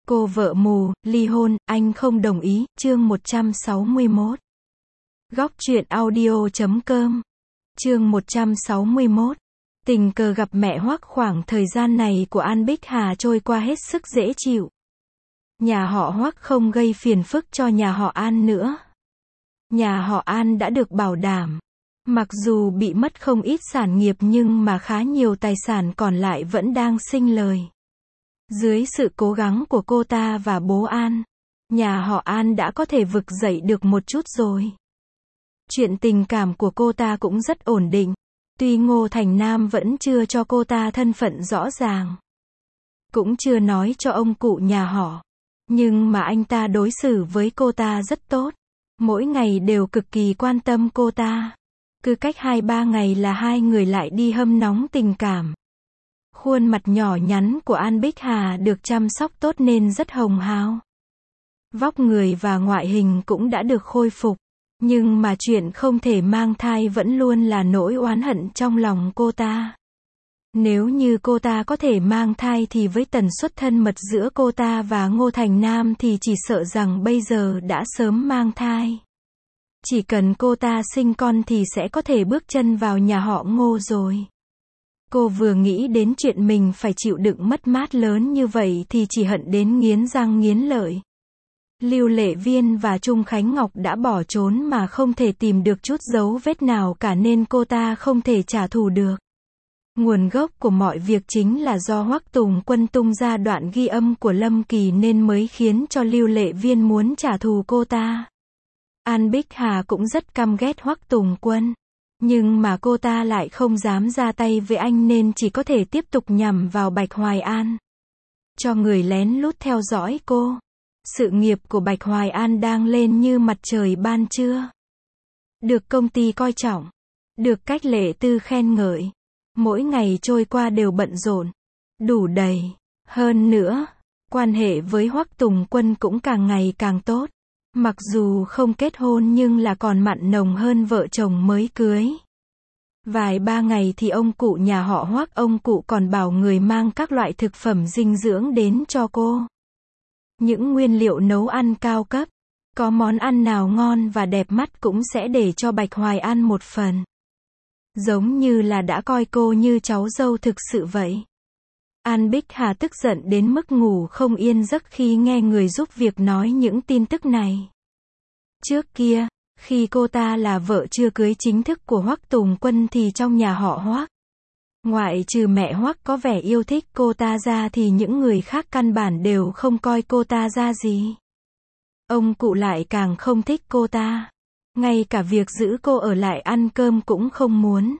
Cô vợ mù, ly hôn, anh không đồng ý, chương 161. Góc truyện audio.com. Chương 161. Tình cờ gặp mẹ Hoắc. Khoảng thời gian này của An Bích Hà trôi qua hết sức dễ chịu. Nhà họ Hoắc không gây phiền phức cho nhà họ An nữa. Nhà họ An đã được bảo đảm. Mặc dù bị mất không ít sản nghiệp nhưng mà khá nhiều tài sản còn lại vẫn đang sinh lời. Dưới sự cố gắng của cô ta và bố An, nhà họ An đã có thể vực dậy được một chút rồi. Chuyện tình cảm của cô ta cũng rất ổn định. Tuy Ngô Thành Nam vẫn chưa cho cô ta thân phận rõ ràng, cũng chưa nói cho ông cụ nhà họ, nhưng mà anh ta đối xử với cô ta rất tốt. Mỗi ngày đều cực kỳ quan tâm cô ta. Cứ cách 2-3 ngày là hai người lại đi hâm nóng tình cảm. Khuôn mặt nhỏ nhắn của An Bích Hà được chăm sóc tốt nên rất hồng hào. Vóc người và ngoại hình cũng đã được khôi phục. Nhưng mà chuyện không thể mang thai vẫn luôn là nỗi oán hận trong lòng cô ta. Nếu như cô ta có thể mang thai thì với tần suất thân mật giữa cô ta và Ngô Thành Nam thì chỉ sợ rằng bây giờ đã sớm mang thai. Chỉ cần cô ta sinh con thì sẽ có thể bước chân vào nhà họ Ngô rồi. Cô vừa nghĩ đến chuyện mình phải chịu đựng mất mát lớn như vậy thì chỉ hận đến nghiến răng nghiến lợi. Lưu Lệ Viên và Trung Khánh Ngọc đã bỏ trốn mà không thể tìm được chút dấu vết nào cả nên cô ta không thể trả thù được. Nguồn gốc của mọi việc chính là do Hoắc Tùng Quân tung ra đoạn ghi âm của Lâm Kỳ nên mới khiến cho Lưu Lệ Viên muốn trả thù cô ta. An Bích Hà cũng rất căm ghét Hoắc Tùng Quân. Nhưng mà cô ta lại không dám ra tay với anh nên chỉ có thể tiếp tục nhằm vào Bạch Hoài An. Cho người lén lút theo dõi cô. Sự nghiệp của Bạch Hoài An đang lên như mặt trời ban trưa. Được công ty coi trọng. Được Cách Lệ Tư khen ngợi. Mỗi ngày trôi qua đều bận rộn. Đủ đầy. Hơn nữa, quan hệ với Hoắc Tùng Quân cũng càng ngày càng tốt. Mặc dù không kết hôn nhưng là còn mặn nồng hơn vợ chồng mới cưới. Vài ba ngày thì ông cụ nhà họ Hoắc, ông cụ còn bảo người mang các loại thực phẩm dinh dưỡng đến cho cô. Những nguyên liệu nấu ăn cao cấp. Có món ăn nào ngon và đẹp mắt cũng sẽ để cho Bạch Hoài An một phần. Giống như là đã coi cô như cháu dâu thực sự vậy. An Bích Hà tức giận đến mức ngủ không yên giấc khi nghe người giúp việc nói những tin tức này. Trước kia, khi cô ta là vợ chưa cưới chính thức của Hoắc Tùng Quân thì trong nhà họ Hoắc, ngoại trừ mẹ Hoắc có vẻ yêu thích cô ta ra thì những người khác căn bản đều không coi cô ta ra gì. Ông cụ lại càng không thích cô ta. Ngay cả việc giữ cô ở lại ăn cơm cũng không muốn.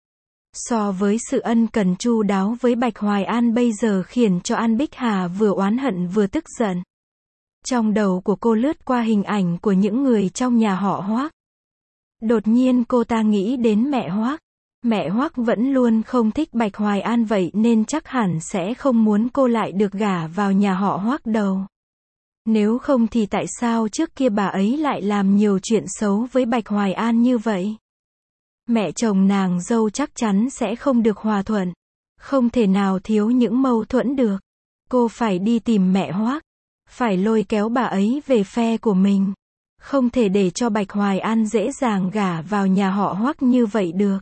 So với sự ân cần chu đáo với Bạch Hoài An bây giờ khiến cho An Bích Hà vừa oán hận vừa tức giận. Trong đầu của cô lướt qua hình ảnh của những người trong nhà họ Hoắc. Đột nhiên cô ta nghĩ đến mẹ Hoắc. Mẹ Hoắc vẫn luôn không thích Bạch Hoài An vậy nên chắc hẳn sẽ không muốn cô lại được gả vào nhà họ Hoắc đâu. Nếu không thì tại sao trước kia bà ấy lại làm nhiều chuyện xấu với Bạch Hoài An như vậy? Mẹ chồng nàng dâu chắc chắn sẽ không được hòa thuận. Không thể nào thiếu những mâu thuẫn được. Cô phải đi tìm mẹ Hoắc. Phải lôi kéo bà ấy về phe của mình. Không thể để cho Bạch Hoài An dễ dàng gả vào nhà họ Hoắc như vậy được.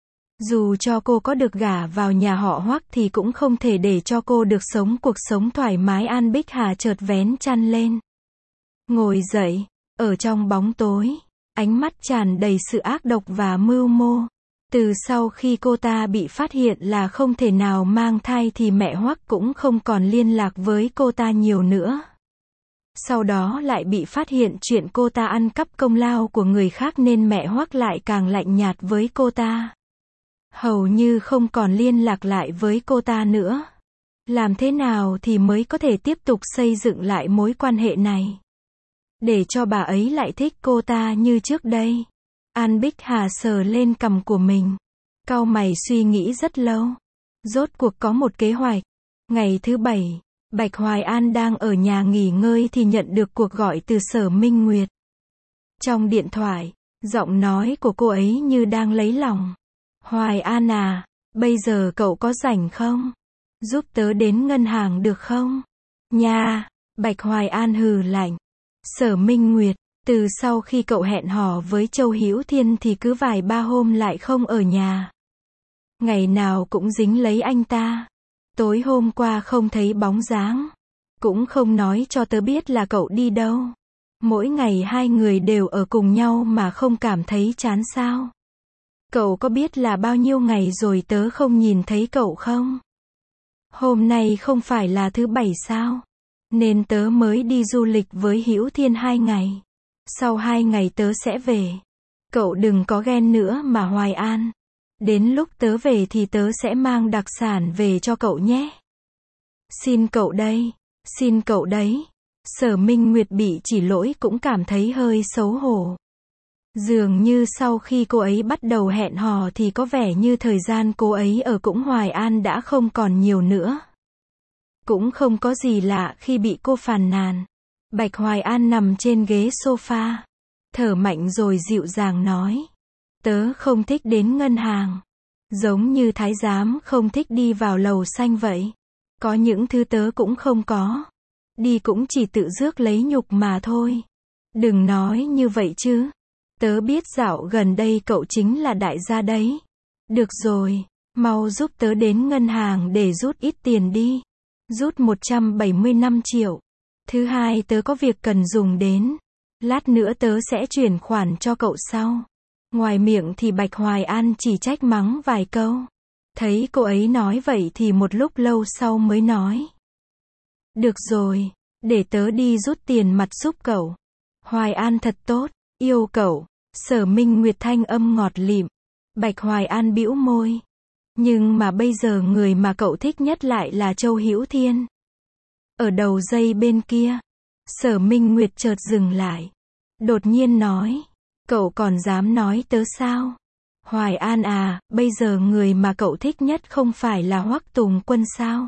Dù cho cô có được gả vào nhà họ Hoắc thì cũng không thể để cho cô được sống cuộc sống thoải mái. An Bích Hà chợt vén chăn lên. Ngồi dậy, ở trong bóng tối, ánh mắt tràn đầy sự ác độc và mưu mô. Từ sau khi cô ta bị phát hiện là không thể nào mang thai thì mẹ Hoắc cũng không còn liên lạc với cô ta nhiều nữa. Sau đó lại bị phát hiện chuyện cô ta ăn cắp công lao của người khác nên mẹ Hoắc lại càng lạnh nhạt với cô ta. Hầu như không còn liên lạc lại với cô ta nữa. Làm thế nào thì mới có thể tiếp tục xây dựng lại mối quan hệ này? Để cho bà ấy lại thích cô ta như trước đây. An Bích Hà sờ lên cằm của mình. Cau mày suy nghĩ rất lâu. Rốt cuộc có một kế hoạch. Ngày thứ Bảy, Bạch Hoài An đang ở nhà nghỉ ngơi thì nhận được cuộc gọi từ Sở Minh Nguyệt. Trong điện thoại, giọng nói của cô ấy như đang lấy lòng. Hoài An à, bây giờ cậu có rảnh không? Giúp tớ đến ngân hàng được không? Nha, Bạch Hoài An hừ lạnh. Sở Minh Nguyệt, từ sau khi cậu hẹn hò với Châu Hữu Thiên thì cứ vài ba hôm lại không ở nhà. Ngày nào cũng dính lấy anh ta. Tối hôm qua không thấy bóng dáng. Cũng không nói cho tớ biết là cậu đi đâu. Mỗi ngày hai người đều ở cùng nhau mà không cảm thấy chán sao? Cậu có biết là bao nhiêu ngày rồi tớ không nhìn thấy cậu không? Hôm nay không phải là thứ bảy sao? Nên tớ mới đi du lịch với Hữu Thiên 2 ngày. Sau 2 ngày tớ sẽ về. Cậu đừng có ghen nữa mà Hoài An. Đến lúc tớ về thì tớ sẽ mang đặc sản về cho cậu nhé. Xin cậu đây. Xin cậu đấy. Sở Minh Nguyệt bị chỉ lỗi cũng cảm thấy hơi xấu hổ. Dường như sau khi cô ấy bắt đầu hẹn hò thì có vẻ như thời gian cô ấy ở cũng Hoài An đã không còn nhiều nữa. Cũng không có gì lạ khi bị cô phàn nàn. Bạch Hoài An nằm trên ghế sofa. Thở mạnh rồi dịu dàng nói. Tớ không thích đến ngân hàng. Giống như thái giám không thích đi vào lầu xanh vậy. Có những thứ tớ cũng không có. Đi cũng chỉ tự rước lấy nhục mà thôi. Đừng nói như vậy chứ. Tớ biết dạo gần đây cậu chính là đại gia đấy. Được rồi, mau giúp tớ đến ngân hàng để rút ít tiền đi. Rút 175 triệu. Thứ hai tớ có việc cần dùng đến. Lát nữa tớ sẽ chuyển khoản cho cậu sau. Ngoài miệng thì Bạch Hoài An chỉ trách mắng vài câu. Thấy cô ấy nói vậy thì một lúc lâu sau mới nói. Được rồi, để tớ đi rút tiền mặt giúp cậu. Hoài An thật tốt, yêu cậu. Sở Minh Nguyệt thanh âm ngọt lịm. Bạch Hoài An bĩu môi. Nhưng mà bây giờ người mà cậu thích nhất lại là Châu Hữu Thiên. Ở đầu dây bên kia, Sở Minh Nguyệt chợt dừng lại. Đột nhiên nói. Cậu còn dám nói tớ sao? Hoài An à, bây giờ người mà cậu thích nhất không phải là Hoắc Tùng Quân sao?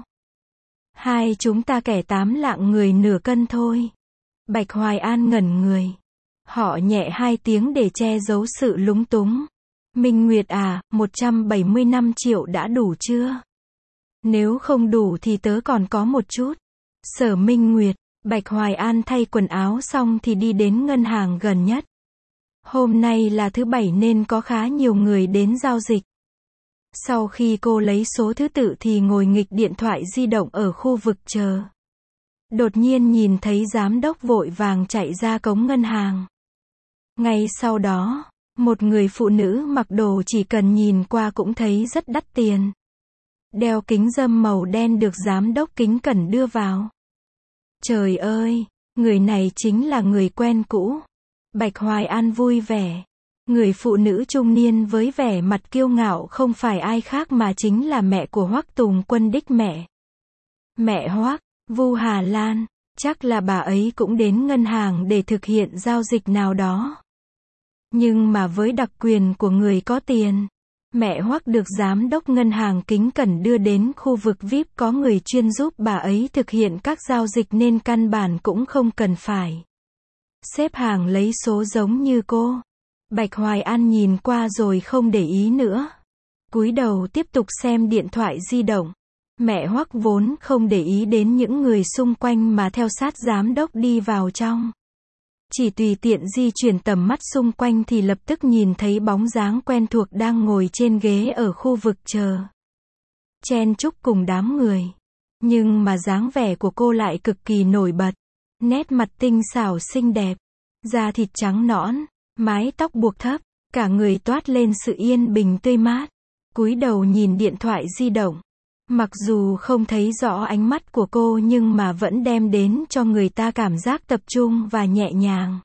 Hai chúng ta kẻ 8 lạng người nửa cân thôi. Bạch Hoài An ngẩn người. Họ nhẹ 2 tiếng để che giấu sự lúng túng. Minh Nguyệt à, 175 triệu đã đủ chưa? Nếu không đủ thì tớ còn có một chút. Sở Minh Nguyệt, Bạch Hoài An thay quần áo xong thì đi đến ngân hàng gần nhất. Hôm nay là thứ bảy nên có khá nhiều người đến giao dịch. Sau khi cô lấy số thứ tự thì ngồi nghịch điện thoại di động ở khu vực chờ. Đột nhiên nhìn thấy giám đốc vội vàng chạy ra cổng ngân hàng. Ngay sau đó, một người phụ nữ mặc đồ chỉ cần nhìn qua cũng thấy rất đắt tiền. Đeo kính râm màu đen được giám đốc kính cẩn đưa vào. Trời ơi, người này chính là người quen cũ. Bạch Hoài An vui vẻ. Người phụ nữ trung niên với vẻ mặt kiêu ngạo không phải ai khác mà chính là mẹ của Hoắc Tùng Quân đích mẹ. Mẹ Hoắc, Vu Hà Lan, chắc là bà ấy cũng đến ngân hàng để thực hiện giao dịch nào đó. Nhưng mà với đặc quyền của người có tiền, mẹ Hoắc được giám đốc ngân hàng kính cẩn đưa đến khu vực VIP có người chuyên giúp bà ấy thực hiện các giao dịch nên căn bản cũng không cần phải xếp hàng lấy số giống như cô. Bạch Hoài An nhìn qua rồi không để ý nữa. Cúi đầu tiếp tục xem điện thoại di động. Mẹ Hoắc vốn không để ý đến những người xung quanh mà theo sát giám đốc đi vào trong. Chỉ tùy tiện di chuyển tầm mắt xung quanh thì lập tức nhìn thấy bóng dáng quen thuộc đang ngồi trên ghế ở khu vực chờ. Chen chúc cùng đám người. Nhưng mà dáng vẻ của cô lại cực kỳ nổi bật. Nét mặt tinh xảo xinh đẹp. Da thịt trắng nõn. Mái tóc buộc thấp. Cả người toát lên sự yên bình tươi mát. Cúi đầu nhìn điện thoại di động. Mặc dù không thấy rõ ánh mắt của cô nhưng mà vẫn đem đến cho người ta cảm giác tập trung và nhẹ nhàng.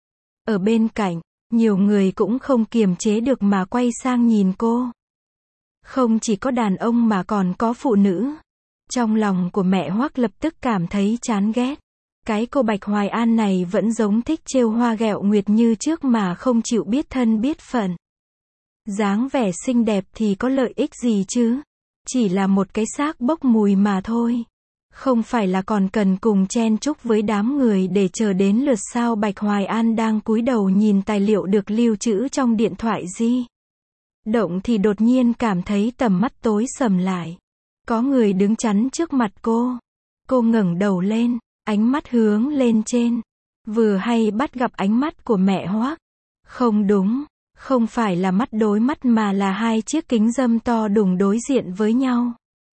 Ở bên cạnh, nhiều người cũng không kiềm chế được mà quay sang nhìn cô. Không chỉ có đàn ông mà còn có phụ nữ. Trong lòng của mẹ Hoắc lập tức cảm thấy chán ghét. Cái cô Bạch Hoài An này vẫn giống thích trêu hoa ghẹo nguyệt như trước mà không chịu biết thân biết phận. Dáng vẻ xinh đẹp thì có lợi ích gì chứ? Chỉ là một cái xác bốc mùi mà thôi. Không phải là còn cần cùng chen chúc với đám người để chờ đến lượt sao? Bạch Hoài An đang cúi đầu nhìn tài liệu được lưu trữ trong điện thoại di động thì đột nhiên cảm thấy tầm mắt tối sầm lại. Có người đứng chắn trước mặt cô. Cô ngẩng đầu lên, ánh mắt hướng lên trên. Vừa hay bắt gặp ánh mắt của mẹ Hoắc. Không đúng, không phải là mắt đối mắt mà là hai chiếc kính râm to đùng đối diện với nhau.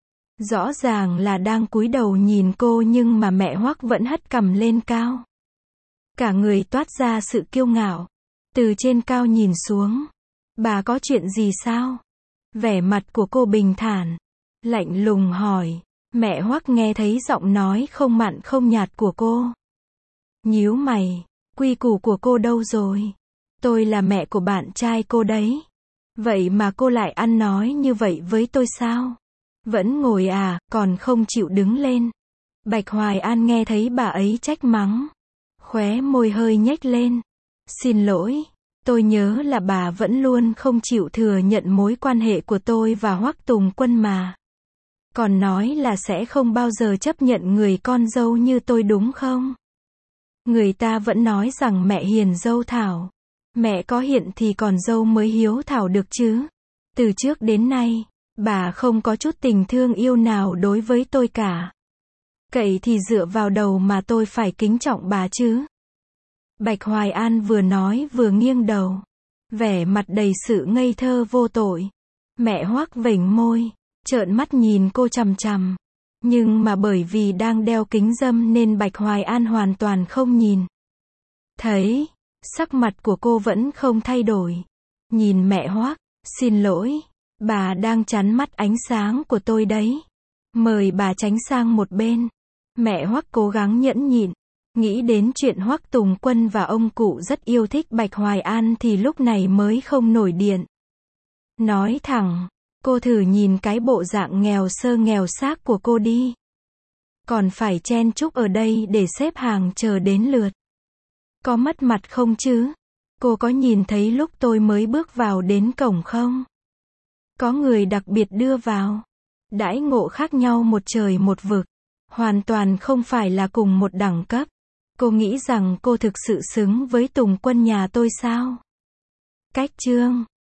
Rõ ràng là đang cúi đầu nhìn cô nhưng mà mẹ Hoắc vẫn hất cằm lên cao. Cả người toát ra sự kiêu ngạo. Từ trên cao nhìn xuống. Bà có chuyện gì sao? Vẻ mặt của cô bình thản. Lạnh lùng hỏi. Mẹ Hoắc nghe thấy giọng nói không mặn không nhạt của cô. Nhíu mày. Quy củ của cô đâu rồi? Tôi là mẹ của bạn trai cô đấy. Vậy mà cô lại ăn nói như vậy với tôi sao? Vẫn ngồi à, còn không chịu đứng lên. Bạch Hoài An nghe thấy bà ấy trách mắng. Khóe môi hơi nhếch lên. Xin lỗi, tôi nhớ là bà vẫn luôn không chịu thừa nhận mối quan hệ của tôi và Hoắc Tùng Quân mà. Còn nói là sẽ không bao giờ chấp nhận người con dâu như tôi đúng không? Người ta vẫn nói rằng mẹ hiền dâu thảo. Mẹ có hiện thì còn dâu mới hiếu thảo được chứ. Từ trước đến nay, bà không có chút tình thương yêu nào đối với tôi cả. Cậy thì dựa vào đầu mà tôi phải kính trọng bà chứ. Bạch Hoài An vừa nói vừa nghiêng đầu. Vẻ mặt đầy sự ngây thơ vô tội. Mẹ Hoắc vểnh môi, trợn mắt nhìn cô chằm chằm. Nhưng mà bởi vì đang đeo kính râm nên Bạch Hoài An hoàn toàn không nhìn thấy. Sắc mặt của cô vẫn không thay đổi. Nhìn mẹ Hoắc, xin lỗi, bà đang chắn mắt ánh sáng của tôi đấy. Mời bà tránh sang một bên. Mẹ Hoắc cố gắng nhẫn nhịn. Nghĩ đến chuyện Hoắc Tùng Quân và ông cụ rất yêu thích Bạch Hoài An thì lúc này mới không nổi điện. Nói thẳng, cô thử nhìn cái bộ dạng nghèo sơ nghèo xác của cô đi. Còn phải chen chúc ở đây để xếp hàng chờ đến lượt. Có mất mặt không chứ? Cô có nhìn thấy lúc tôi mới bước vào đến cổng không? Có người đặc biệt đưa vào. Đãi ngộ khác nhau một trời một vực. Hoàn toàn không phải là cùng một đẳng cấp. Cô nghĩ rằng cô thực sự xứng với Tùng Quân nhà tôi sao? Cách chương